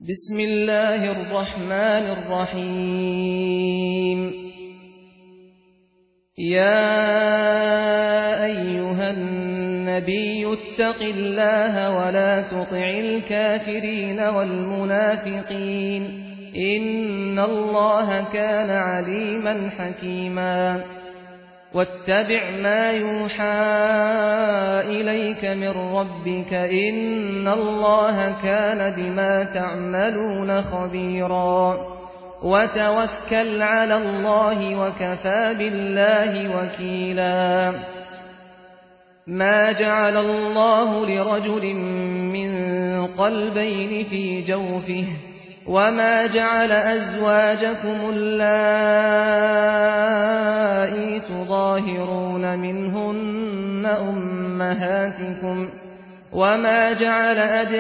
بسم الله الرحمن الرحيم يا أيها النبي اتق الله ولا تطع الكافرين والمنافقين إن الله كان عليما حكيما واتبع ما يوحى إليك من ربك إن الله كان بما تعملون خبيرا وتوكل على الله وكفى بالله وكيلا ما جعل الله لرجل من قلبين في جوفه وما جعل أزواجكم اللائي تظاهرون منهن أمهاتكم وما جعل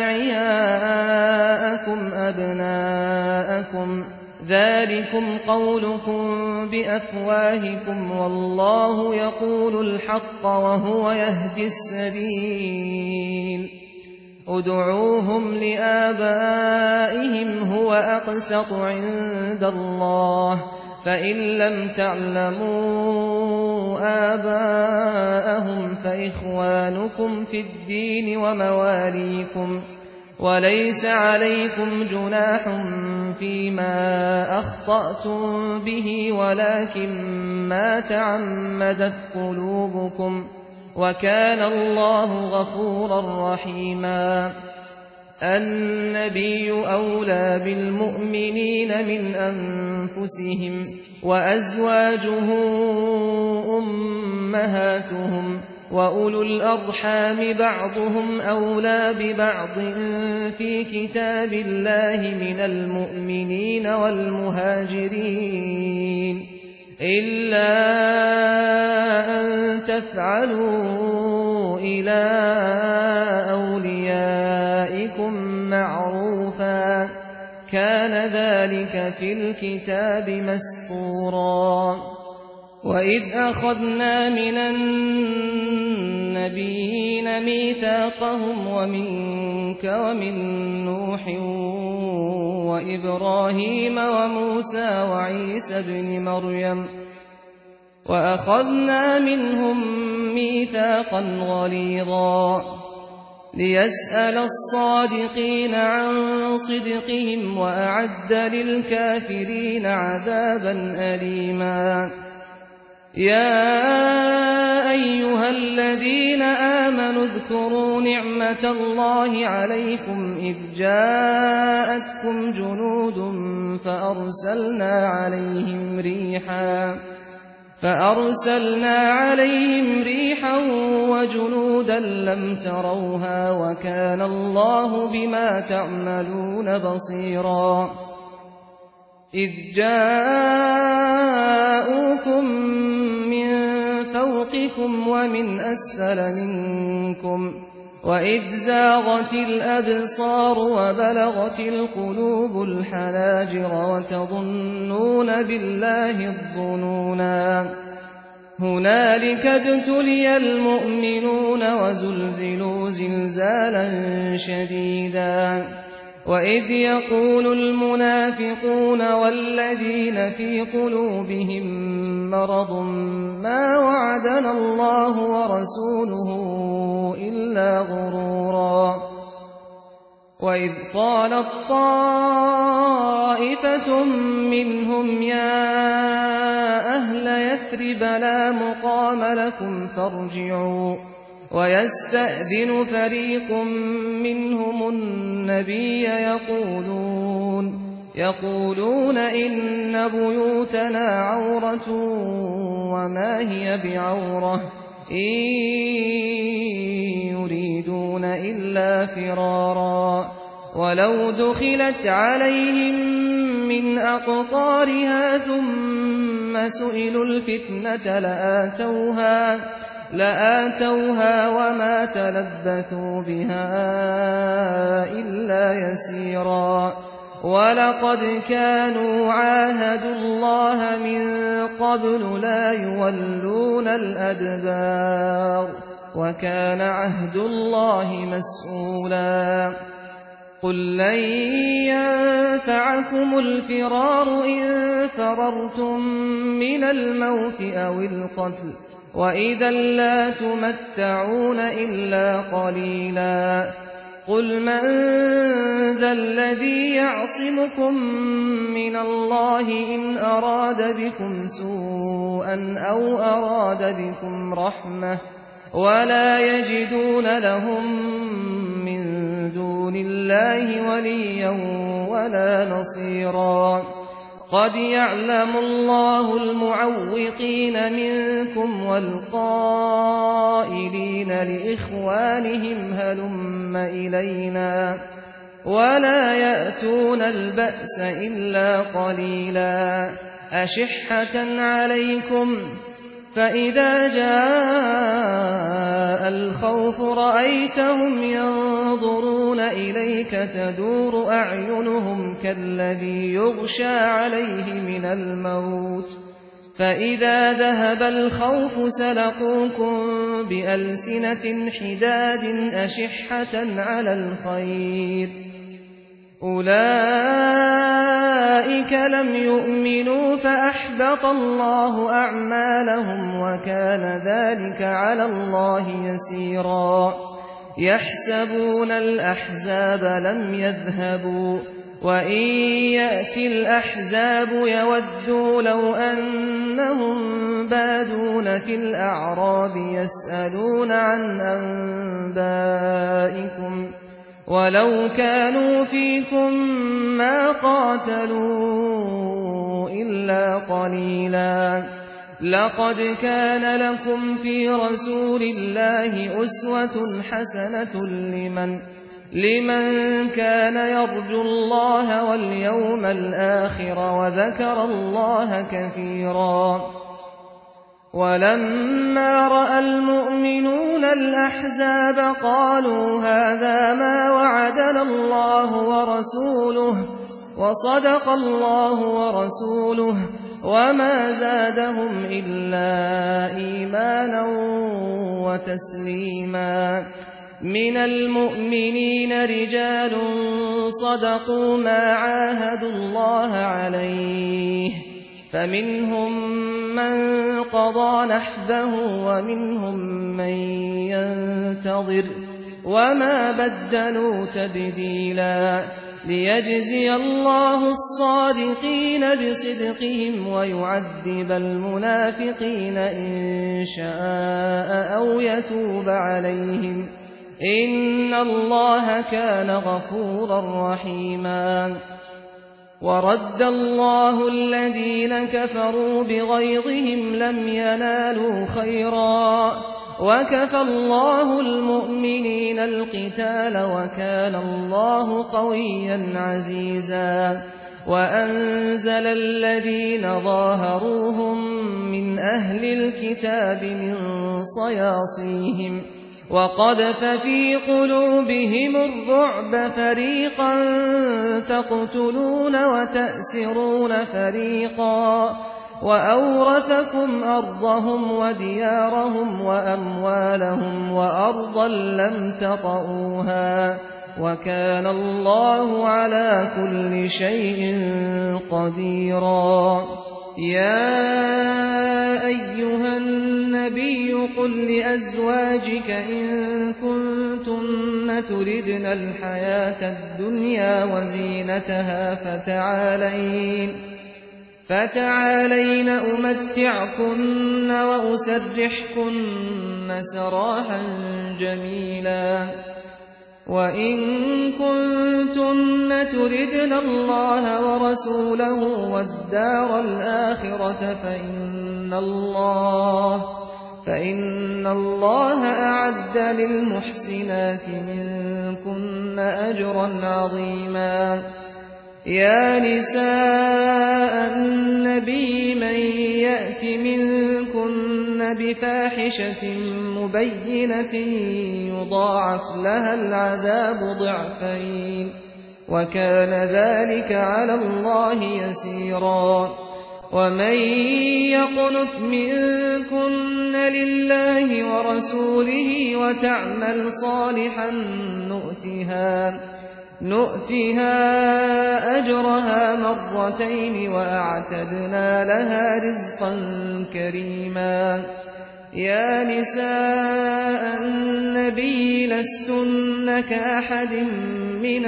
أدعياءكم أبناءكم ذلكم قولكم بأفواهكم والله يقول الحق وهو يهدي السبيل ادعوهم لآبائهم هو أقسط عند الله فإن لم تعلموا آباءهم فإخوانكم في الدين ومواليكم وليس عليكم جناح فيما أخطأتم به ولكن ما تعمدت قلوبكم وكان الله غفورا رحيما النبي أولى بالمؤمنين من أنفسهم وأزواجه أمهاتهم وأولو الأرحام بعضهم أولى ببعض في كتاب الله من المؤمنين والمهاجرين إلا أن تفعلوا إلى أوليائكم معروفا كان ذلك في الكتاب مسطورا وإذ أخذنا من النبيين ميثاقهم ومنك ومن نوح وإبراهيم وموسى وعيسى ابن مريم وأخذنا منهم ميثاقا غليظا ليسأل الصادقين عن صدقهم وأعد للكافرين عذابا أليما يا أيها الذين آمنوا اذكروا نعمة الله عليكم إذ جاءتكم جنود فأرسلنا عليهم ريحا وجنودا لم تروها وكان الله بما تعملون بصيرا إذ جاءوكم من فوقكم ومن أسفل منكم وإذ زاغت الأبصار وبلغت القلوب الحناجر وتظنون بالله الظنونا هنالك ابتلي المؤمنون وزلزلوا زلزالا شديدا وإذ يقول المنافقون والذين في قلوبهم مرض ما وعدنا الله ورسوله إلا غرورا وإذ قالت طائفة منهم يا أهل يثرب لا مقام لكم فارجعوا ويستأذن فريق منهم النبي يقولون إن بيوتنا عورة وما هي بعورة إن يريدون إلا فرارا ولو دخلت عليهم من أقطارها ثم سئلوا الفتنة لآتوها وما تلبثوا بها إلا يسيرا ولقد كانوا عاهدوا الله من قبل لا يولون الأدبار وكان عهد الله مسؤولا قل لن ينفعكم الفرار إن فررتم من الموت أو القتل وإذا لا تمتعون إلا قليلا قل من ذا الذي يعصمكم من الله إن أراد بكم سوءا أو أراد بكم رحمة ولا يجدون لهم من دون الله وليا ولا نصيرا قد يعلم الله المعوقين منكم والقائلين لإخوانهم هلم إلينا ولا يأتون البأس إلا قليلا أشحة عليكم فإذا جاء الخوف رأيتهم ينظرون إليك تدور أعينهم كالذي يغشى عليه من الموت فإذا ذهب الخوف سلقوكم بألسنة حداد أشحة على الخير أولئك لم يؤمنوا فأحبط الله أعمالهم وكان ذلك على الله يسيرا يحسبون الأحزاب لم يذهبوا وإن يأتي الأحزاب يودوا لو أنهم بادون في الأعراب يسألون عن أنبائكم ولو كانوا فيكم ما قاتلوا إلا قليلا لقد كان لكم في رسول الله أسوة حسنة لمن كان يرجو الله واليوم الآخر وذكر الله كثيرا ولما رأى المؤمنون الأحزاب قالوا هذا ما وعدنا الله ورسوله وصدق الله ورسوله وما زادهم إلا إيمانا وتسليما من المؤمنين رجال صدقوا ما عاهدوا الله عليه فمنهم من قضى نحبه ومنهم من ينتظر وما بدلوا تبديلا ليجزي الله الصادقين بصدقهم ويعذب المنافقين إن شاء أو يتوب عليهم إن الله كان غفورا رحيما ورد الله الذين كفروا بغيظهم لم ينالوا خيرا وكفى الله المؤمنين القتال وكان الله قويا عزيزا وأنزل الذين ظاهروهم من أهل الكتاب من صياصيهم وقذف في قلوبهم الرعب فريقا تقتلون وتأسرون فريقا وأورثكم أرضهم وديارهم وأموالهم وأرضا لم تطئوها وكان الله على كل شيء قديرا يا أيها النبي قل لأزواجك إن كنتن تردن الحياة الدنيا وزينتها فتعالين أمتعكن وأسرحكن سراحا جميلا وإن كنتن تردن الله ورسوله والدار الآخرة فإن الله أعد للمحسنات منكن أجرا عظيما يا نساء النبي من يأت منكن بفاحشة مبينة يضاعف لها العذاب ضعفين وكان ذلك على الله يسيرا ومن يقنت منكن لله ورسوله وتعمل صالحا نؤتها أجرها مرتين وأعتدنا لها رزقا كريما. يا نساء النبي لستن كأحد من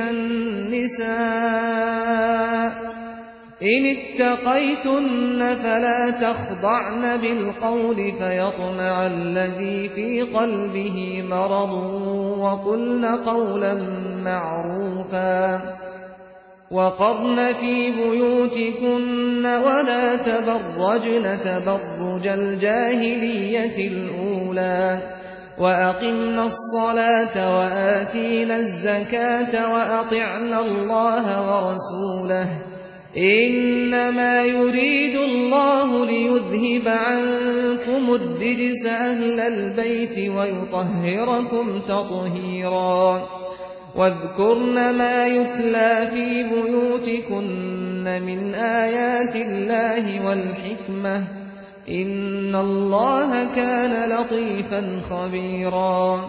النساء إن اتقيتن فلا تخضعن بالقول فيطمع الذي في قلبه مرض وقلن قولا معروفا. وقرن في بيوتكن ولا تبرجن تبرج الجاهلية الأولى وأقمنا الصلاة وآتينا الزكاة وأطعنا الله ورسوله إنما يريد الله ليذهب عنكم الرجس أهل البيت ويطهركم تطهيرا. واذكرن ما يتلى في بيوتكن من آيات الله والحكمة إن الله كان لطيفا خبيرا.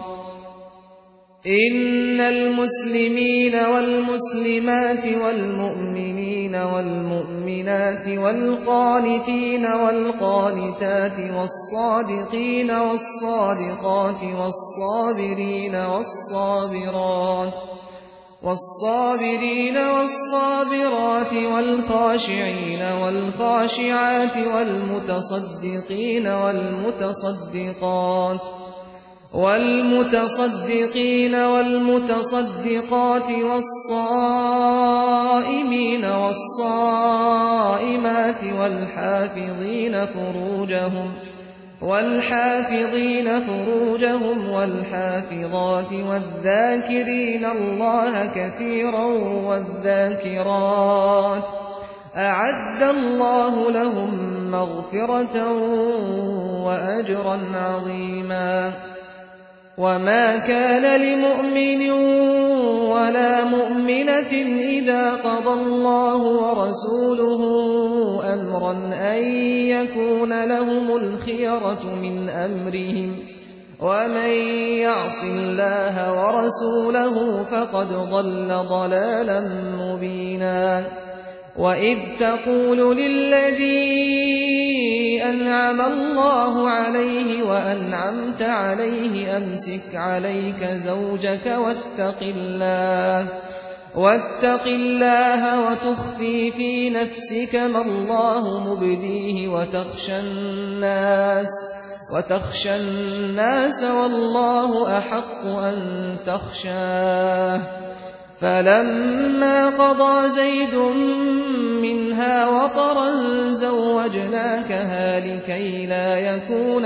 إن المسلمين والمسلمات والمؤمنين والمؤمنات والقانتين والقانتات والصادقين والصادقات والصابرين والصابرات والخاشعين والخاشعات والمتصدقين والمتصدقات والصائمين والصائمات والحافظين فروجهم والحافظات والذاكرين الله كثيرا والذاكرات أعد الله لهم مغفرة وأجرا عظيما. وما كان لمؤمن ولا مؤمنة إذا قضى الله ورسوله أمرا أن يكون لهم الخيرة من أمرهم ومن يعص الله ورسوله فقد ضل ضلالا مبينا. وإذ تقول للذي أنعم الله عليه وأنعمت عليه أمسك عليك زوجك واتق الله وتخفي في نفسك ما الله مبديه وتخشى الناس والله أحق أن تخشاه. فلما قضى زيد منها وطرا زوجناكها لكي لا يكون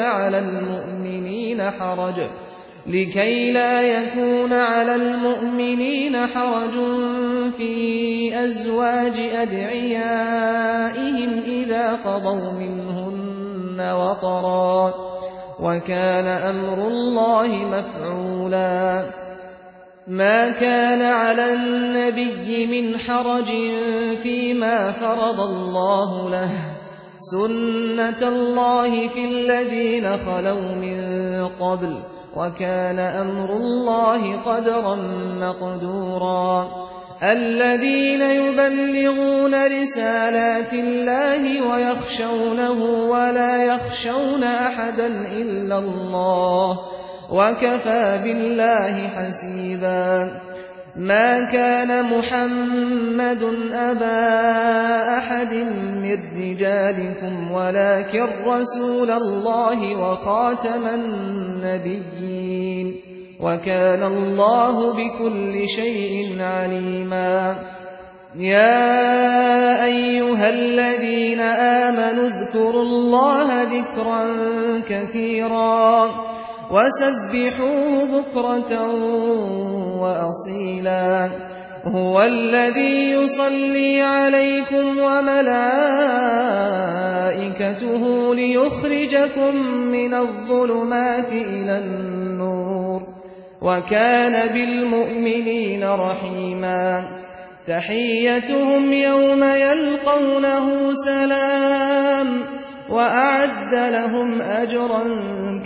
على المؤمنين حرج في أزواج أدعيائهم إذا قضوا منهن وطرا وكان أمر الله مفعولا. ما كان على النبي من حرج فيما فرض الله له سنة الله في الذين خلوا من قبل وكان أمر الله قدرا مقدورا. الذين يبلغون رسالات الله ويخشونه ولا يخشون أحدا إلا الله وكفى بالله حسيبا. ما كان محمد أبا أحد من رجالكم ولكن رسول الله وخاتم النبيين وكان الله بكل شيء عليما. يا أيها الذين آمنوا اذكروا الله ذكرا كثيرا وسبحوه بكرة وأصيلا. هو الذي يصلي عليكم وملائكته ليخرجكم من الظلمات إلى النور وكان بالمؤمنين رحيما. تحيتهم يوم يلقونه سلام وأعد لهم أجرا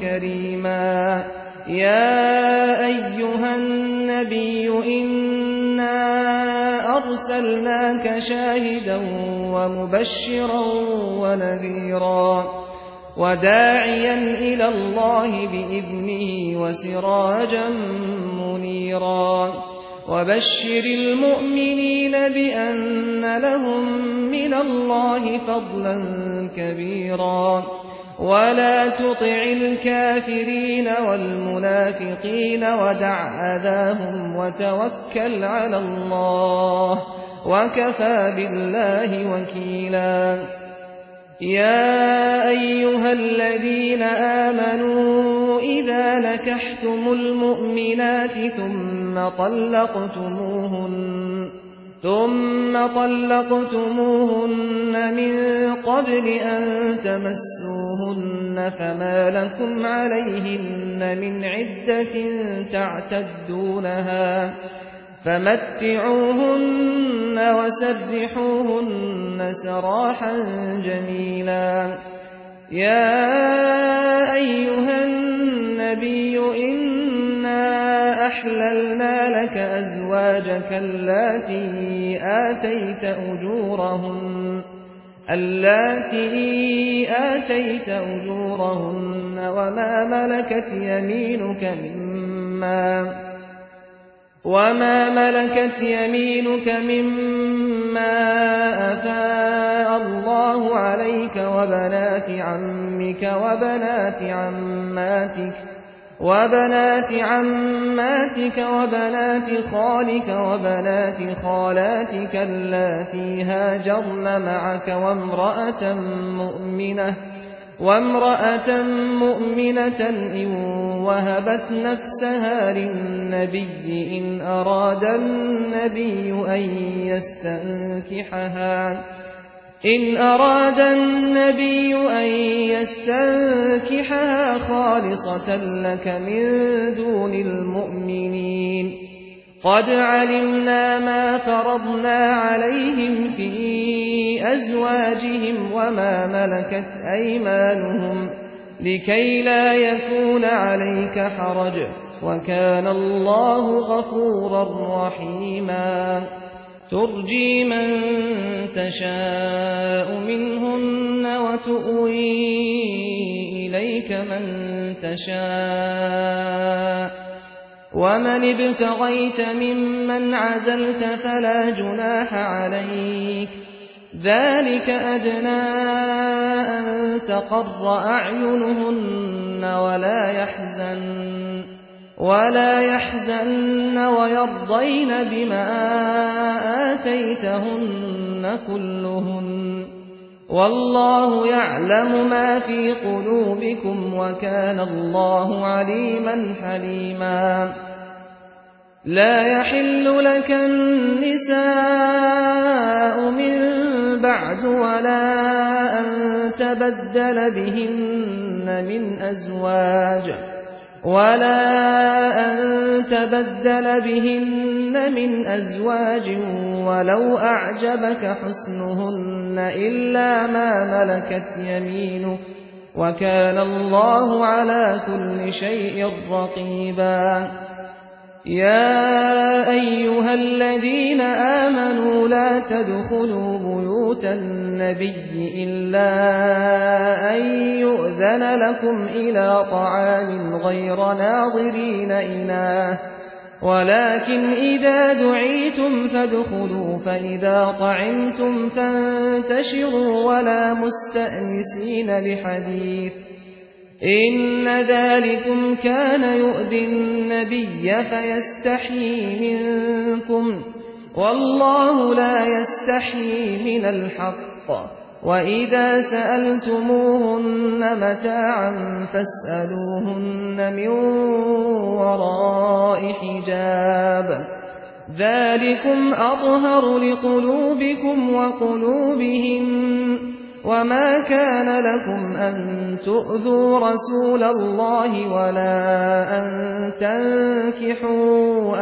كريما. يا أيها النبي إنا إِنَّا أَرْسَلْنَاكَ شَاهِدًا وَمُبَشِّرًا وَنَذِيرًا وَدَاعِيًا إِلَى اللَّهِ بِإِذْنِهِ وَسِرَاجًا مُنِيرًا وَبَشِّرِ الْمُؤْمِنِينَ بِأَنَّ لَهُم مِّنَ اللَّهِ فَضْلًا كَبِيرًا وَلَا تُطِعِ الْكَافِرِينَ وَالْمُنَافِقِينَ وَدَعْ أَذَاهُمْ وَتَوَكَّلْ عَلَى اللَّهِ وَكَفَى بِاللَّهِ وَكِيلًا يَا أَيُّهَا الَّذِينَ آمَنُوا إِذَا نَكَحْتُمُ الْمُؤْمِنَاتِ ثُمَّ طَلَّقْتُمُوهُنَّ مِن قَبْلِ أَن تَمَسُّوهُنَّ فَمَا لَكُمْ عَلَيْهِنَّ مِنْ عِدَّةٍ تَعْتَدُّونَهَا فَمَتِّعُوهُنَّ وَسَرِّحُوهُنَّ سَرَاحًا جَمِيلًا يَا أَيُّهَا النَّبِيُّ إِنَّا أَحْلَلْنَا لَكَ أَزْوَاجَكَ اللَّاتِي آتَيْتَ أُجُورَهُنَّ وَمَا مَلَكَتْ يَمِينُكَ مِمَّا أَفَاءَ اللَّهُ عَلَيْكَ وَبَنَاتِ عَمِّكَ وَبَنَاتِ عَمَّاتِكَ وَبَنَاتِ خَالِكَ وَبَنَاتِ خَالَاتِكَ اللَّاتِي هَاجَرْنَ مَعَكَ وَامْرَأَةً مُّؤْمِنَةً إِن وَهَبَتْ نَفْسَهَا لِلنَّبِيِّ إِنْ أَرَادَ النَّبِيُّ أَن يَسْتَنكِحَهَا خَالِصَةً لَّكَ مِن دُونِ الْمُؤْمِنِينَ قَدْ عَلِمْنَا مَا فَرَضْنَا عَلَيْهِمْ فِي أَزْوَاجِهِمْ وَمَا مَلَكَتْ أَيْمَانُهُمْ لِكَيْ لَا يَكُونَ عَلَيْكَ حَرَجٌ وَكَانَ اللَّهُ غَفُورًا رَّحِيمًا تُرْجِي مَن تَشَاءُ مِنْهُنَّ وَتُؤْوِي إِلَيْكَ مَن تَشَاءُ وَمَنِ ابْتَغَيْتَ مِمَّنْ عَزَلْتَ فَلَا جُنَاحَ عَلَيْكَ ذَلِكَ أَدْنَىٰ أَن تَقَرَّ أَعْيُنُهُنَّ وَلَا يَحْزَنَّ وَيَرْضَيْنَ بِمَا آتَيْتَهُنَّ كُلُّهُنَّ وَاللَّهُ يَعْلَمُ مَا فِي قُلُوبِكُمْ وَكَانَ اللَّهُ عَلِيمًا حَلِيمًا لَا يَحِلُّ لَكَ النِّسَاءُ مِن بَعْدُ وَلَا أَن تَبَدَّلَ بِهِنَّ مِنْ أَزْوَاجٍ وَلَوْ أَعْجَبَكَ حُسْنُهُنَّ إِلَّا مَا مَلَكَتْ يَمِينُكَ وَكَانَ اللَّهُ عَلَىٰ كُلِّ شَيْءٍ رَّقِيبًا يَا أَيُّهَا الَّذِينَ آمَنُوا لَا تَدْخُلُوا بُيُوتَ النَّبِيِّ إِلَّا أَن يُؤْذَنَ لَكُمْ إِلَىٰ طَعَامٍ غَيْرَ نَاظِرِينَ إِنَاهَ وَلَٰكِنْ إِذَا دُعِيتُمْ فَادْخُلُوا فَإِذَا طَعِمْتُمْ فَانتَشِرُوا وَلَا مُسْتَأْنِسِينَ لِحَدِيثٍ إِنَّ ذَٰلِكُمْ كَانَ يُؤْذِي النَّبِيَّ فَيَسْتَحْيِي مِنكُمْ وَاللَّهُ لَا يَسْتَحْيِي مِنَ الْحَقِّ وَإِذَا سَأَلْتُمُوهُنَّ مَتَاعًا فَاسْأَلُوهُنَّ مِن وَرَاءِ حِجَابٍ ذَٰلِكُمْ أَطْهَرُ لِقُلُوبِكُمْ وَقُلُوبِهِنَّ وَمَا كَانَ لَكُمْ أَن تُؤْذُوا رَسُولَ اللَّهِ وَلَا أَن تَنكِحُوا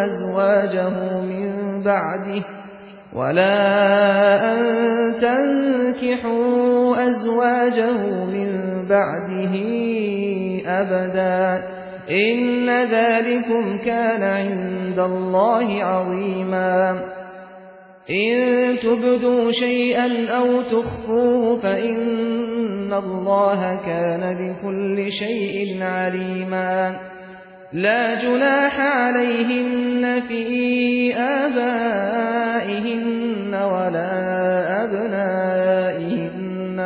أَزْوَاجَهُ مِن بَعْدِهِ أَبَدًا إن ذلكم كان عند الله عظيما إن تبدوا شيئا أو تخفوه فإن الله كان بكل شيء عليما لا جناح عليهن في آبائهن ولا أبنائهن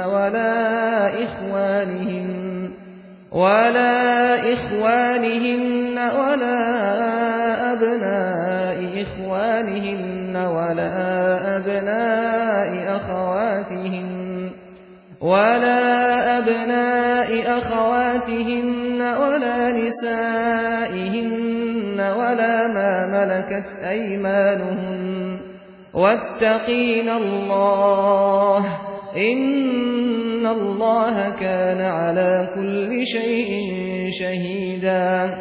ولا إخوانهن ولا أبناء إخوانهن ولا أبناء أخواتهن ولا نسائهن ولا ما ملكت أيمانهن واتقين الله إن الله كان على كل شيء شهيدا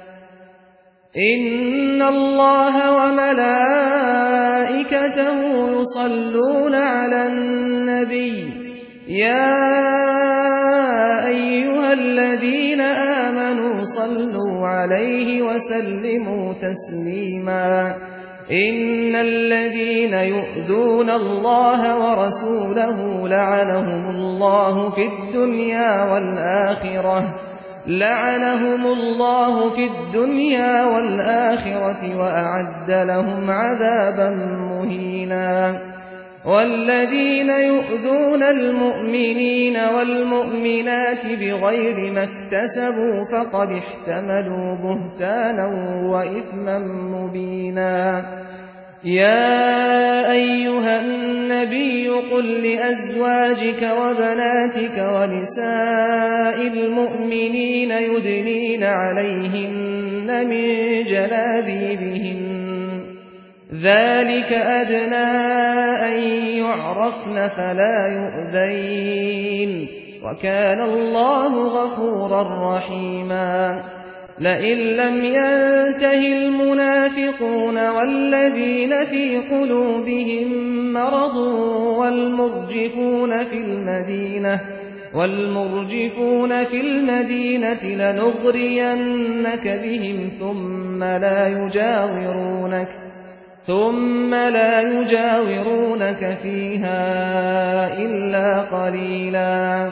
إن الله وملائكته يصلون على النبي يا أيها الذين آمنوا صلوا عليه وسلموا تسليما إن الذين يؤذون الله ورسوله لعنهم الله في الدنيا والآخرة وأعد لهم عذابا مهينا والذين يؤذون المؤمنين والمؤمنات بغير ما اكتسبوا فقد احتملوا بهتانا وإثما مبينا يا أيها النبي قل لأزواجك وبناتك ونساء المؤمنين يدنين عليهن من جلابيبهن ذلك أدنى أن يعرفن فلا يؤذين وكان الله غفورا رحيما لئن لم ينته المنافقون والذين في قلوبهم مرض والمرجفون في المدينة لنغرينك بهم ثم لا يجاورونك فيها إلا قليلا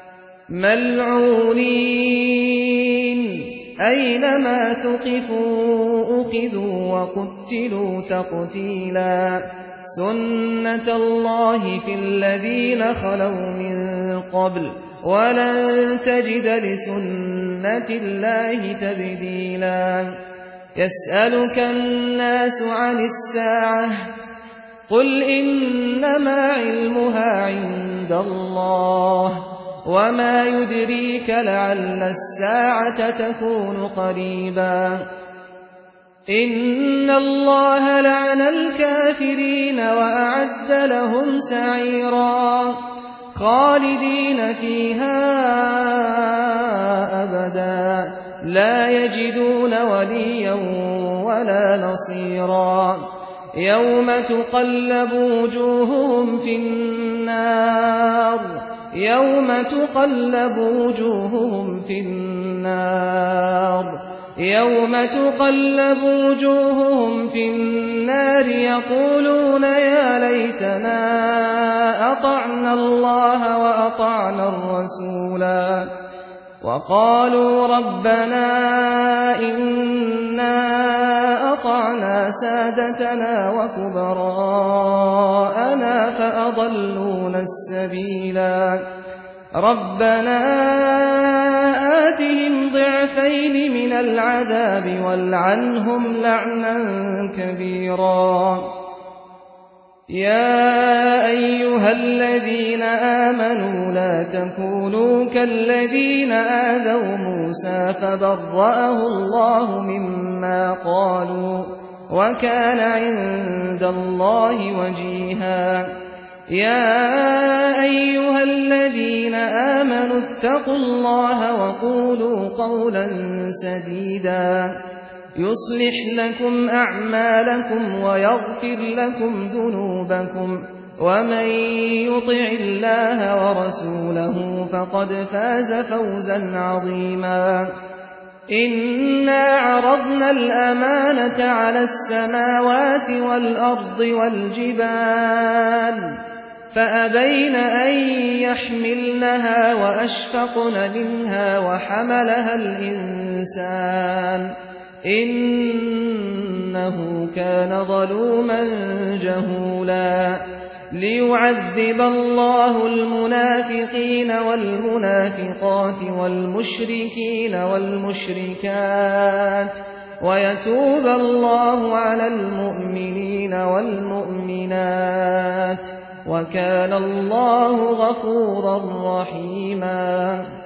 ملعونين أينما ثقفوا أخذوا وقتلوا تقتيلا سنة الله في الذين خلوا من قبل ولن تجد لسنة الله تبديلا يسألك الناس عن الساعة قل إنما علمها عند الله وما يدريك لعل الساعة تكون قريبا إن الله لعن الكافرين وأعد لهم سعيرا خالدين فيها أبدا لا يجدون وليا ولا نصيرا يوم تقلب وجوههم في النار يقولون يا ليتنا أطعنا الله وأطعنا الرسولا وقالوا ربنا إنا أطعنا سادتنا وكبراءنا فأضلونا السبيلا ربنا آتهم ضعفين من العذاب والعنهم لعنا كبيرا يا أيها الذين آمنوا لا تكونوا كالذين آذوا موسى فبرأه الله مما قالوا وكان عند الله وجيها يا أيها الذين آمنوا اتقوا الله وقولوا قولا سديدا يصلح لكم أعمالكم ويغفر لكم ذنوبكم ومن يطع الله ورسوله فقد فاز فوزا عظيما إنا عرضنا الأمانة على السماوات والأرض والجبال فأبين أن يحملنها وأشفقن منها وحملها الإنسان إنه كان ظلوما جهولا ليعذب الله المنافقين والمنافقات والمشركين والمشركات ويتوب الله على المؤمنين والمؤمنات وكان الله غفورا رحيما